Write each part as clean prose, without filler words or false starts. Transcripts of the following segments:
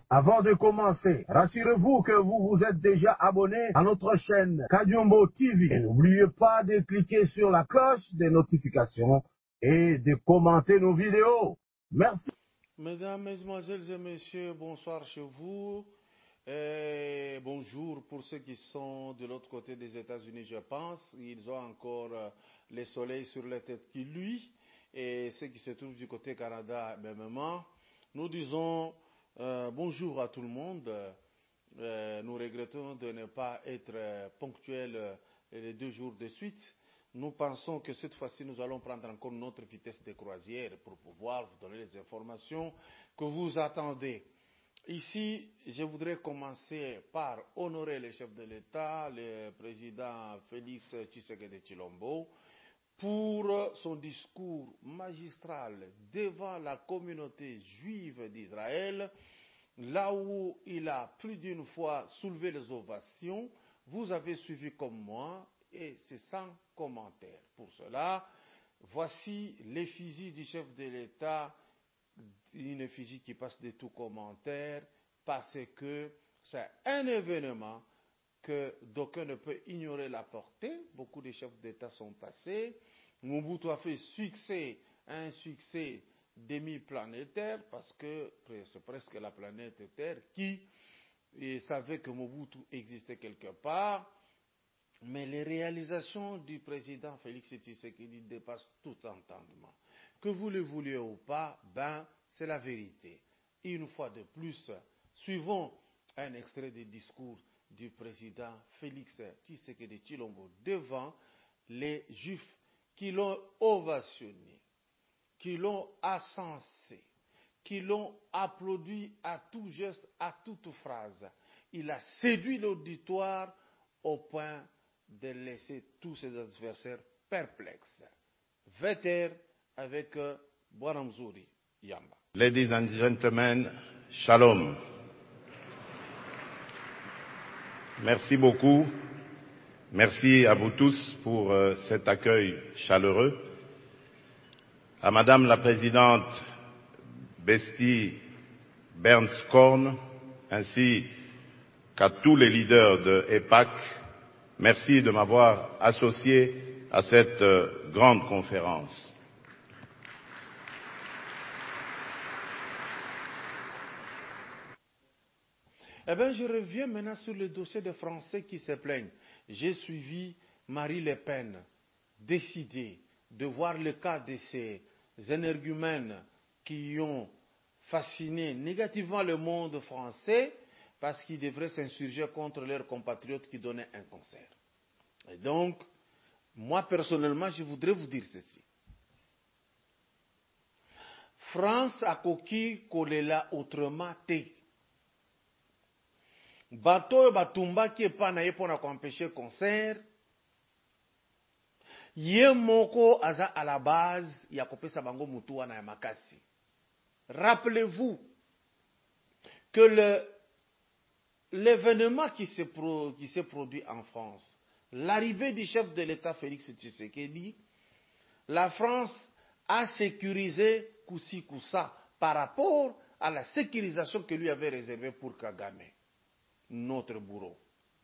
Avant de commencer, rassurez-vous que vous vous êtes déjà abonné à notre chaîne Kadiombo TV. Et n'oubliez pas de cliquer sur la cloche des notifications et de commenter nos vidéos. Merci. Mesdames, Mesdemoiselles et Messieurs, bonsoir chez vous. Et bonjour pour ceux qui sont de l'autre côté des États-Unis, je pense. Ils ont encore le soleil sur la tête qui luit. Et ceux qui se trouvent du côté Canada, mêmement. Nous disons bonjour à tout le monde. Nous regrettons de ne pas être ponctuels les 2 jours de suite. Nous pensons que cette fois-ci, nous allons prendre encore notre vitesse de croisière pour pouvoir vous donner les informations que vous attendez. Ici, je voudrais commencer par honorer le chef de l'État, le président Félix Tshisekedi Tshilombo, pour son discours magistral devant la communauté juive d'Israël, là où il a plus d'une fois soulevé les ovations. Vous avez suivi comme moi et c'est sans commentaire. Pour cela, voici l'effigie du chef de l'État, une effigie qui passe de tout commentaire parce que c'est un événement que d'aucuns ne peuvent ignorer la portée. Beaucoup de chefs d'État sont passés. Mobutu a fait un succès demi-planétaire parce que c'est presque la planète Terre qui savait que Mobutu existait quelque part. Mais les réalisations du président Félix Tshisekedi dépassent tout entendement. Que vous le vouliez ou pas, c'est la vérité. Une fois de plus, suivons un extrait du discours du président Félix Tshisekedi Tshilombo devant les Juifs qui l'ont ovationné, qui l'ont ascensé, qui l'ont applaudi à tout geste, à toute phrase. Il a séduit l'auditoire au point de laisser tous ses adversaires perplexes. Vetter avec Bwanamzuri Yamba. Ladies and gentlemen, shalom. Merci beaucoup. Merci à vous tous pour cet accueil chaleureux. À Madame la Présidente Besti Bernskorn, ainsi qu'à tous les leaders de EPAC, merci de m'avoir associé à cette grande conférence. Je reviens maintenant sur le dossier des Français qui se plaignent. J'ai suivi Marie Le Pen, décidée de voir le cas de ces énergumènes qui ont fasciné négativement le monde français parce qu'ils devraient s'insurger contre leurs compatriotes qui donnaient un concert. Et donc, moi personnellement, je voudrais vous dire ceci. France a koki kolela autrement te. Bato batumba qui est pas naïe pour empêcher le concert. Ye moko aza à la base ya kopesa bango mutua na makasi. Rappelez-vous que l'événement qui s'est produit en France, l'arrivée du chef de l'État Félix Tshisekedi, la France a sécurisé Koussi Koussa par rapport à la sécurisation que lui avait réservée pour Kagame, notre bourreau.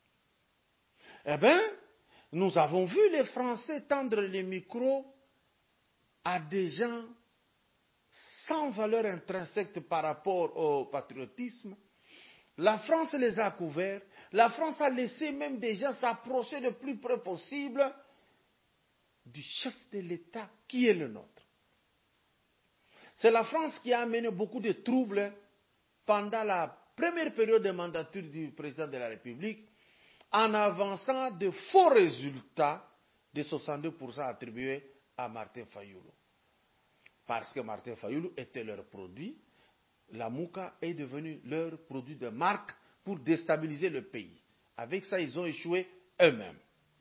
Nous avons vu les Français tendre les micros à des gens sans valeur intrinsèque par rapport au patriotisme. La France les a couverts. La France a laissé même des gens s'approcher le plus près possible du chef de l'État qui est le nôtre. C'est la France qui a amené beaucoup de troubles pendant la première période de mandature du président de la République en avançant de faux résultats de 62% attribués à Martin Fayulu. Parce que Martin Fayulu était leur produit, la Mouka est devenue leur produit de marque pour déstabiliser le pays. Avec ça, ils ont échoué eux-mêmes.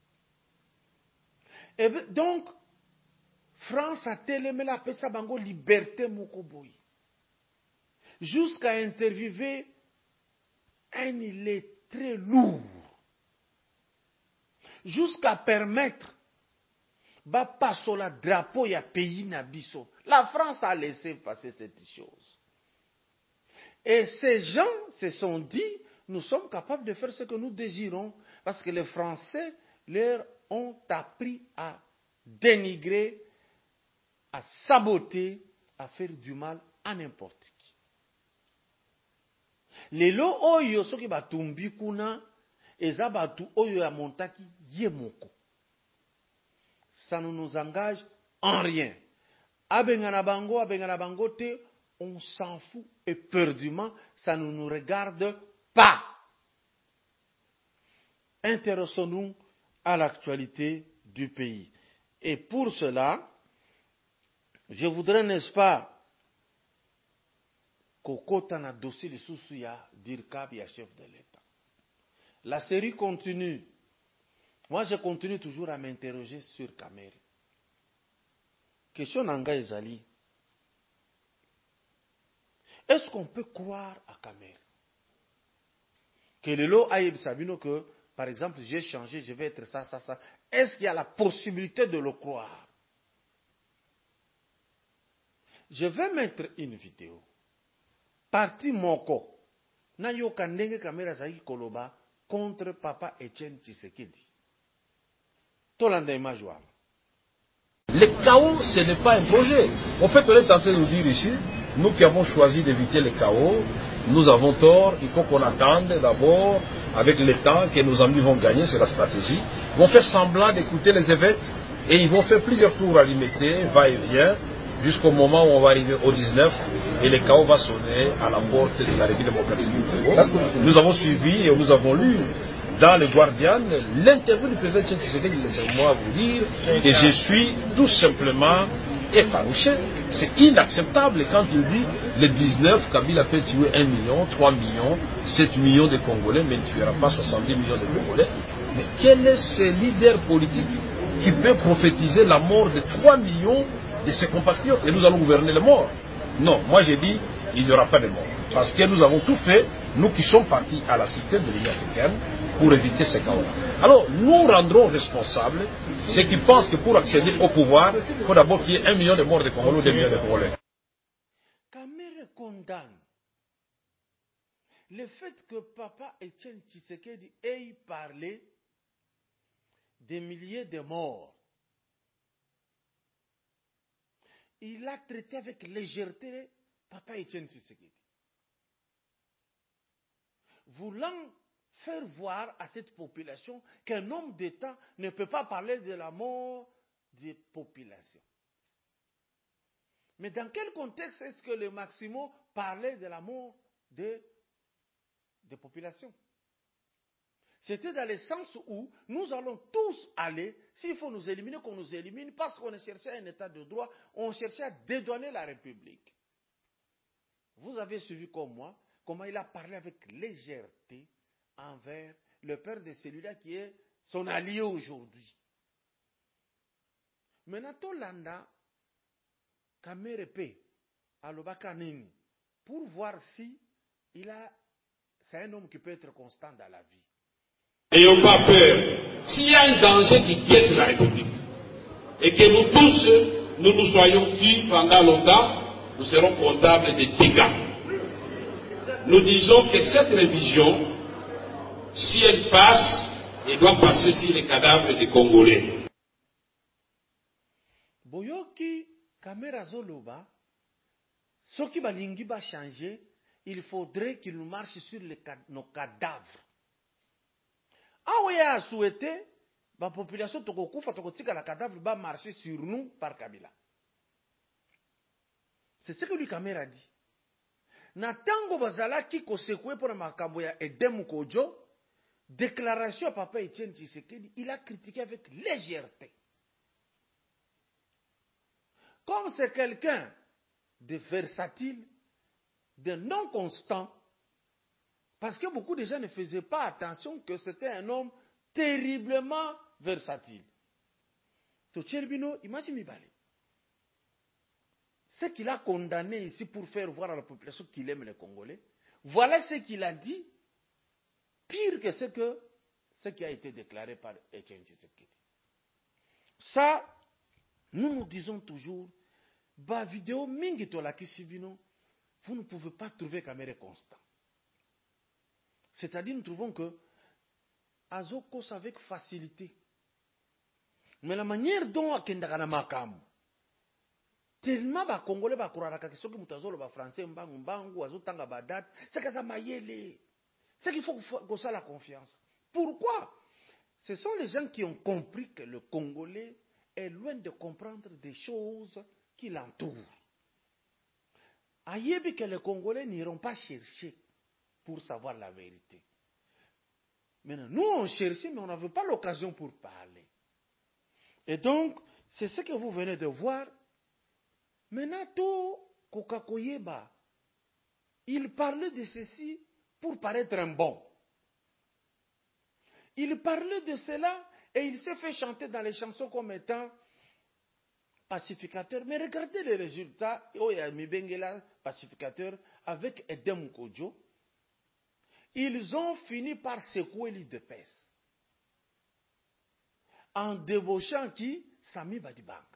Et donc, France a tellement appelé ça bango liberté mokoboy. Jusqu'à interviewer un illettré lourd. Jusqu'à permettre passer le drapeau ya pays nabiso. La France a laissé passer cette chose. Et ces gens se sont dit, nous sommes capables de faire ce que nous désirons, parce que les Français leur ont appris à dénigrer, à saboter, à faire du mal à n'importe qui. Lelo oyo soki batumbi kuna eza batu oyo ya montaki ye moko. Ça ne nous engage en rien. Abengana bango te, on s'en fout éperdument, ça ne nous regarde pas. Intéressons-nous à l'actualité du pays. Et pour cela, je voudrais, n'est-ce pas, kokota na dossier de sous ya Dirkab ya chef de l'État. La série continue. Moi, je continue toujours à m'interroger sur Kamere. Question nanga ezali. Est-ce qu'on peut croire à Kamere? Que le lot aïe Sabino que, par exemple, j'ai changé, je vais être ça. Est-ce qu'il y a la possibilité de le croire? Je vais mettre une vidéo. Parti moko. Na yoka ndenge Kamere azali koloba contre Papa Etienne Tshisekedi. Tolanda image wala. Le chaos, ce n'est pas un projet. En fait, on est en train de nous dire ici, nous qui avons choisi d'éviter le chaos, nous avons tort, il faut qu'on attende d'abord, avec le temps que nos amis vont gagner, c'est la stratégie. Ils vont faire semblant d'écouter les évêques et ils vont faire plusieurs tours à limiter, va-et-vient, jusqu'au moment où on va arriver au 19 et le chaos va sonner à la porte de la République démocratique du Congo. Nous avons suivi et nous avons lu dans le Guardian l'interview du président Tshisekedi. Laissez-moi vous dire que je suis tout simplement effarouché. C'est inacceptable quand il dit le 19, Kabila peut tuer 1 million, 3 millions, 7 millions de Congolais, mais il ne tuera pas 70 millions de Congolais. Mais quel est ce leader politique qui peut prophétiser la mort de 3 millions de ses compatriotes et nous allons gouverner les morts? Non, moi j'ai dit il n'y aura pas de morts. Parce que nous avons tout fait, nous qui sommes partis à la cité de l'Union africaine, pour éviter ces chaos-là. Alors, nous rendrons responsables ceux qui pensent que pour accéder au pouvoir, il faut d'abord qu'il y ait 1 million de morts de Congolais ou 2 millions de Congolais. Kamere condamne le fait que Papa Etienne Tshisekedi ait parlé des milliers de morts. Il a traité avec légèreté Papa Etienne Tshisekedi, voulant faire voir à cette population qu'un homme d'État ne peut pas parler de la mort des populations. Mais dans quel contexte est-ce que le Maximo parlait de la mort des populations? C'était dans le sens où nous allons tous aller, s'il faut nous éliminer, qu'on nous élimine, parce qu'on cherchait un État de droit, on cherchait à dédouaner la République. Vous avez suivi comme moi comment il a parlé avec légèreté envers le père de celui-là qui est son allié aujourd'hui. Maintenant, Tolanda, Kamere P, Alobaka Nini, pour voir si c'est un homme qui peut être constant dans la vie. N'ayons pas peur. S'il y a un danger qui guette la République, et que nous tous, nous soyons tués pendant longtemps, nous serons comptables des dégâts. Nous disons que cette révision, si elle passe, elle doit passer sur les cadavres des Congolais. Boyoki Kamera Zoloba, ce qui va changer, il faudrait qu'il nous marche sur nos cadavres. Ah oui, a souhaité, la population tokokufa tokotika la cadavre va marcher sur nous par Kabila. C'est ce que lui Kamera dit. Na tango bazala ki kosekwe pour makambo ya Edem Kojo, déclaration à Papa Etienne Tshisekedi, il a critiqué avec légèreté. Comme c'est quelqu'un de versatile, de non constant, parce que beaucoup de gens ne faisaient pas attention que c'était un homme terriblement versatile. Tocherbino, imagine Mibale. Ce qu'il a condamné ici pour faire voir à la population qu'il aime les Congolais, voilà ce qu'il a dit, pire que ce qui a été déclaré par Etienne Tshisekedi. Ça, nous disons toujours, ba vidéo mingi to la kisibino, vous ne pouvez pas trouver Kamere constant. C'est-à-dire, nous trouvons que Azo cause avec facilité. Mais la manière dont Akendakana Makam, tellement les Congolais va croire que ce que nous avons les Français, Mbangu, Azo Tanga Badat, c'est que ça maillé. C'est qu'il faut qu'on ait la confiance. Pourquoi? Ce sont les gens qui ont compris que le Congolais est loin de comprendre des choses qui l'entourent. Ayebi que les Congolais n'iront pas chercher pour savoir la vérité. Maintenant, nous on cherche, mais on n'avait pas l'occasion pour parler. Et donc, c'est ce que vous venez de voir. Maintenant, tout Kokakoyeba, il parlait de ceci pour paraître un bon. Il parlait de cela et il s'est fait chanter dans les chansons comme étant pacificateur. Mais regardez les résultats. Oyami Bengela, pacificateur, avec Edem Kodjo. Ils ont fini par secouer l'IDPS. En débauchant qui? Sami Badibanga.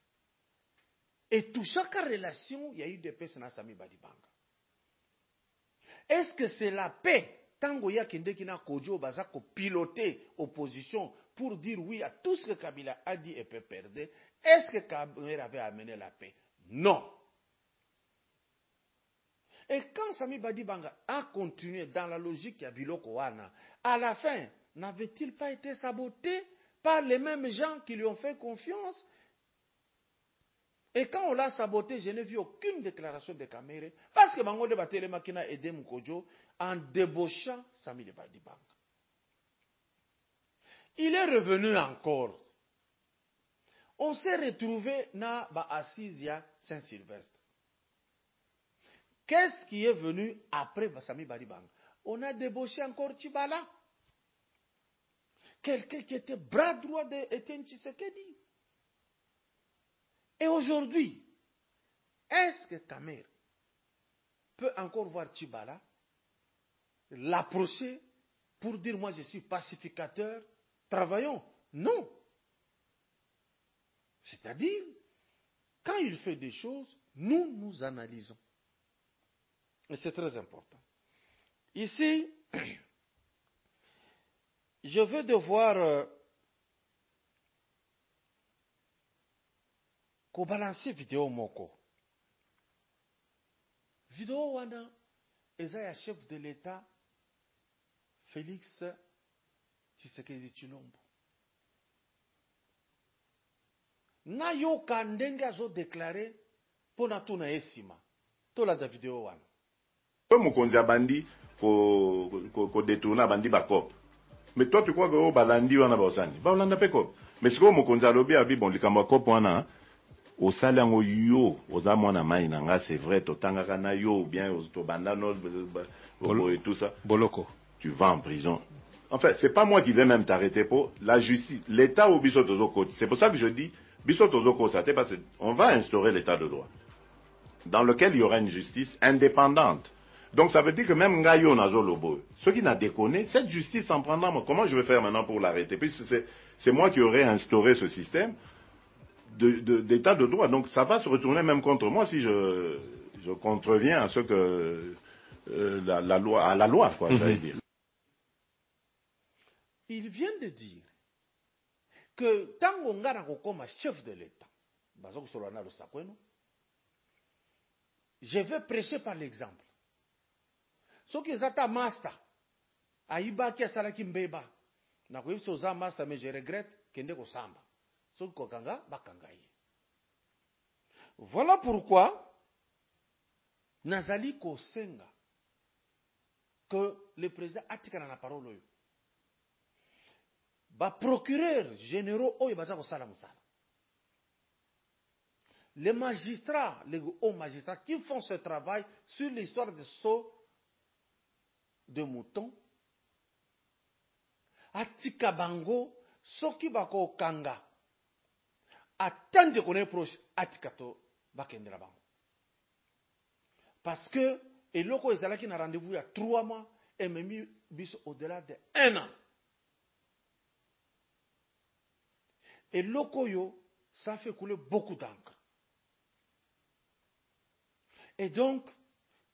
Et tout chaque relation, il y a eu des PES dans Sami Badibanga. Est-ce que c'est la paix? Tango ya kende kina Kodjo bazako piloter opposition pour dire oui à tout ce que Kabila a dit et peut perdre. Est-ce que Kabila avait amené la paix? Non. Et quand Sami Badibanga a continué dans la logique ya Biloko Wana, à la fin, n'avait-il pas été saboté par les mêmes gens qui lui ont fait confiance? Et quand on l'a saboté, je n'ai vu aucune déclaration de Kamere, parce que Bango de Batele Makina aidé Moukodjo en débauchant Sami Badibanga. Il est revenu encore. On s'est retrouvé dans Assisia Saint-Sylvestre. Qu'est-ce qui est venu après Sami Badibanga? On a débauché encore Tchibala. Quelqu'un qui était bras droit d'Etienne Tshisekedi. Et aujourd'hui, est-ce que Kamere peut encore voir Tchibala, l'approcher pour dire moi je suis pacificateur, travaillons? Non. C'est-à-dire, quand il fait des choses, nous analysons. Et c'est très important. Ici, je veux devoir balancer vidéo moko. Vidéo wana eza chef de l'État Félix Tshisekedi Tshilombo. Na yo kandenge azo déclaré pona tuna esima. Tola da vidéo wana. Mokonzi abandi ko détourner abandi ba cop. Mais toi tu crois que o balandi wana ba osani. Ba olanda pe cop. Mais siko mokonzi alobi abi bon likambo cop wana au salango yo oza mwana mai nanga c'est vrai totangaka na yo ou bien to bandano et tout ça. Boloko. Tu vas en prison. En fait, c'est pas moi qui vais même t'arrêter pour la justice, l'état au biso tozoko. C'est pour ça que je dis biso tozoko ça parce qu'on va instaurer l'état de droit dans lequel il y aura une justice indépendante. Donc ça veut dire que même Ngayo Nazo Lobo, ceux qui n'a déconné, cette justice en prendra, comment je vais faire maintenant pour l'arrêter? Puisque c'est moi qui aurais instauré ce système d'état de droit. Donc ça va se retourner même contre moi si je contreviens à ce que la loi, quoi, j'allais dire. Il vient de dire que Tango Ngara comme chef de l'État, je vais prêcher par l'exemple. Ce qui est un master, Aïba qui a salaki mbeba, na ko yipso za master, mais je regrette kende ko samba. Ce qui kokanga bakangaye. Voilà pourquoi Nazali Kosenga que le président atika na parole. Ba procureur généraux oyo baza ko sala musala. Les magistrats, les hauts magistrats qui font ce travail sur l'histoire de sauts de moutons, atika bango soki bako kanga attendre qu'on est proche atikato bakendera bango. Parce que et loko ezalaki na rendez-vous il y a 3 mois et même bis au-delà de 1 an. Et loko yo ça fait couler beaucoup d'encre. Et donc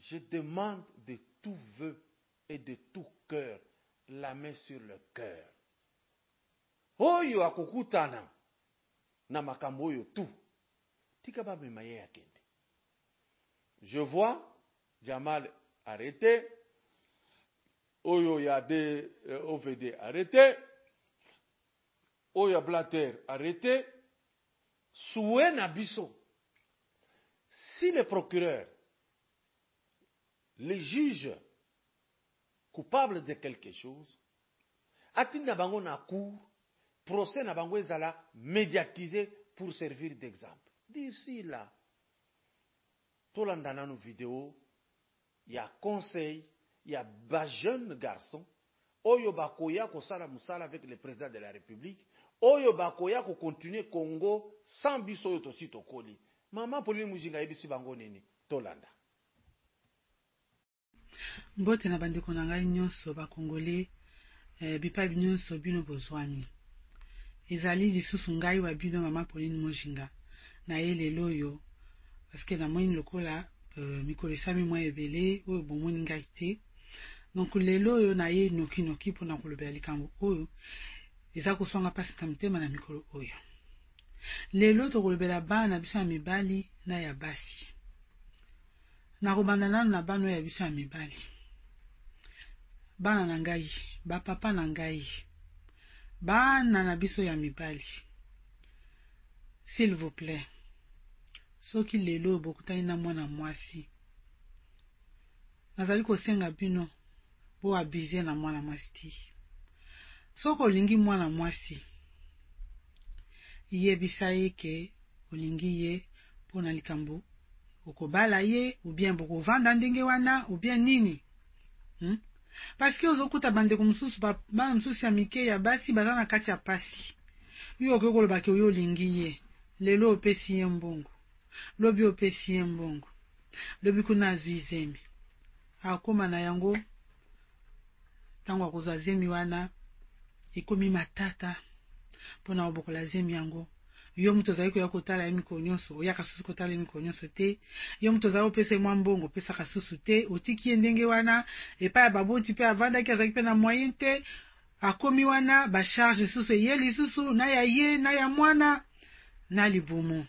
je demande de tout vœu et de tout cœur, la main sur le cœur. Oyo akokutana na makambo oyo tout. Tika ba mema ye akende. Je vois Jamal arrêté. Oyo Yade OVD arrêté. Oyo Blatter arrêté. Soué Nabiso. Si le procureur, les juges coupables de quelque chose, atin na bango na cour, procès na bango ezala médiatisé pour servir d'exemple. D'ici là, tolandana nos vidéos, il y a conseil, il y a ba jeune garçon, oyo bakoya ko sala musala avec le président de la République, oyo bakoya ko continuer Congo sans biso oyo tosi tokoli. Maman Pauline Mujinga yebisi bango nini tolanda. Mbote na bandeko na ngai nyonso ba Congolais bipa nyonso bino bozwami. Ezali lisusu ngai wa bino Maman Pauline Mujinga na lelo yo parce que na moni lokola mikolo esami mwa ebele oyo bomoni ngai te. Donc lelo yo na ye noki pona kolobela likambo oyo eza koswanga pasi na motema na mikolo oyo. Lelo tokolobela bana biso ya mibali na ya basi. Na kobanda nanu na bana ya biso ya mibali. Bana na ngai, ba papa na ngai. Bana na biso ya mibali. S'il vous plaît. Soki lelo bokutani na mwana mwasi. Nazali kosenga bino bo abize na mwana mwasi ti. Soko olingi mwana mwasi. Yebisa ye ke olingi ye pona likambo okobala ye ou bien bokovanda ndenge wana ou bien nini. Parce que ozokuta bandeko mususu bana mususu ya mike ya basi baza na kati ya pasi. Yo okoloba ke oyo olingi ye. Lelo opesi ye mbongo. Lobi opesi ye mbongo. Lobi kuna azwi zemi. Akoma na yango tango akozwa zemi wana ekomi matata pona obokola zemi yango. Yo mutu ozali koya kotala mikolo nyonso oyaka susu kotala mikolo nyonso te. Yo mutu ozali opesa mwa mbongo opesaka susu te. Otiki ye ndenge wana epai ya baboti pe avandaki azali pe na moyen te. Akomi wana ba charge susu ye lisusu na ya ye na ya mwana na libumu.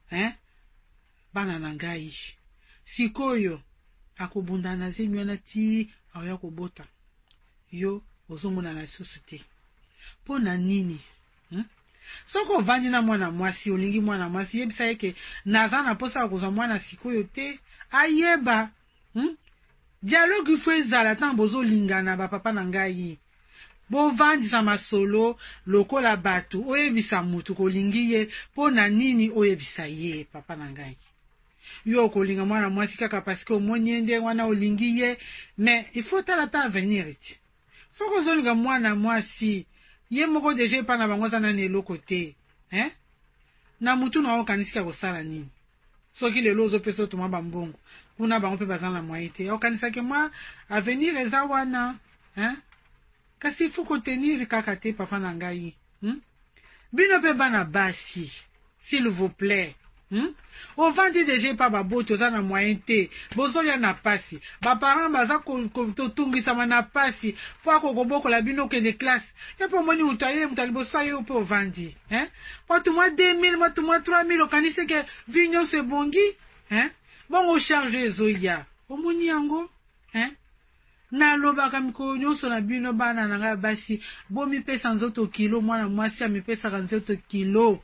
Bana na ngai. Sikoyo akobunda na zemi wana ti aoya kobota. Yo ozomona na susu te. Pona nini? Soko ovandi na mwana mwasi olingi mwana mwasi yebisa yeke naza na posa kozwa mwana sikoyo te ayeba. Dialogue ifo ezala tan bozolingana ba papa na ngai. Bovandisa masolo lokola bato oyebisa mutu kolingi ye pona nini oyebisa ye papa na ngai. Yo kolinga mwana mwasi kaka parce que omoni nde wana olingi ye mais il faut tala ta avenir iti. Soko ozolinga mwana mwasi ye moko deja pa na bango za na eloko te. Na mutu na okanisika kosala nini? Soki lelo ozopesa otuma bambongo kuna bango pe baza na moyen te. Okanisaka mwa avenir eza wana. Kasi il faut contenir kaka te papa na ngai. Bino pe bana basi s'il vous plaît. Ovandi deja pa baboti oza na moyen te. Bozolia na pasi. Ba parents baza kotungisama na pasi po akokobokola bino kende classe. Epo moni utaye mutalibosa yo po ovandi. Watu mwa 2000, watu mwa 3000 okanise ke vinyo se bongi. Bongo charge ezoya. Omoni yango. Na lobaka mikolo nyonso na bino bana na ngai basi bo mipesa nzoto kilo mwana mwasi amipesaka nzoto kilo.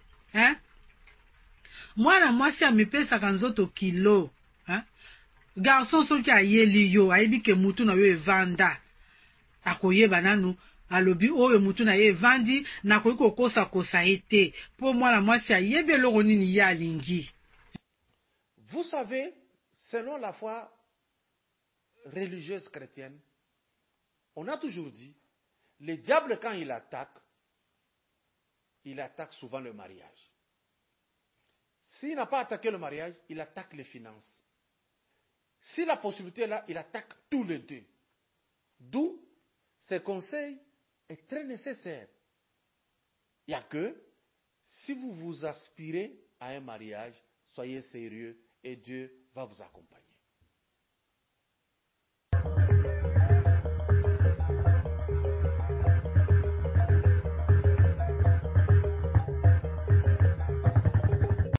Mwana mwasi amipesaka nzoto kilo. Garçon soki ayeli yo ayebi ke mutu na yo evanda akoyeba nanu alobi oyo mutu na ye evandi na koyi kokosa kosa ete po mwana mwasi ayebi eloko nini ye alingi. Vous savez, selon la foi religieuse chrétienne, on a toujours dit, le diable quand il attaque souvent le mariage. S'il n'a pas attaqué le mariage, il attaque les finances. Si la possibilité est là, il attaque tous les deux. D'où ce conseil est très nécessaire. Il n'y a que, si vous vous aspirez à un mariage, soyez sérieux et Dieu va vous accompagner.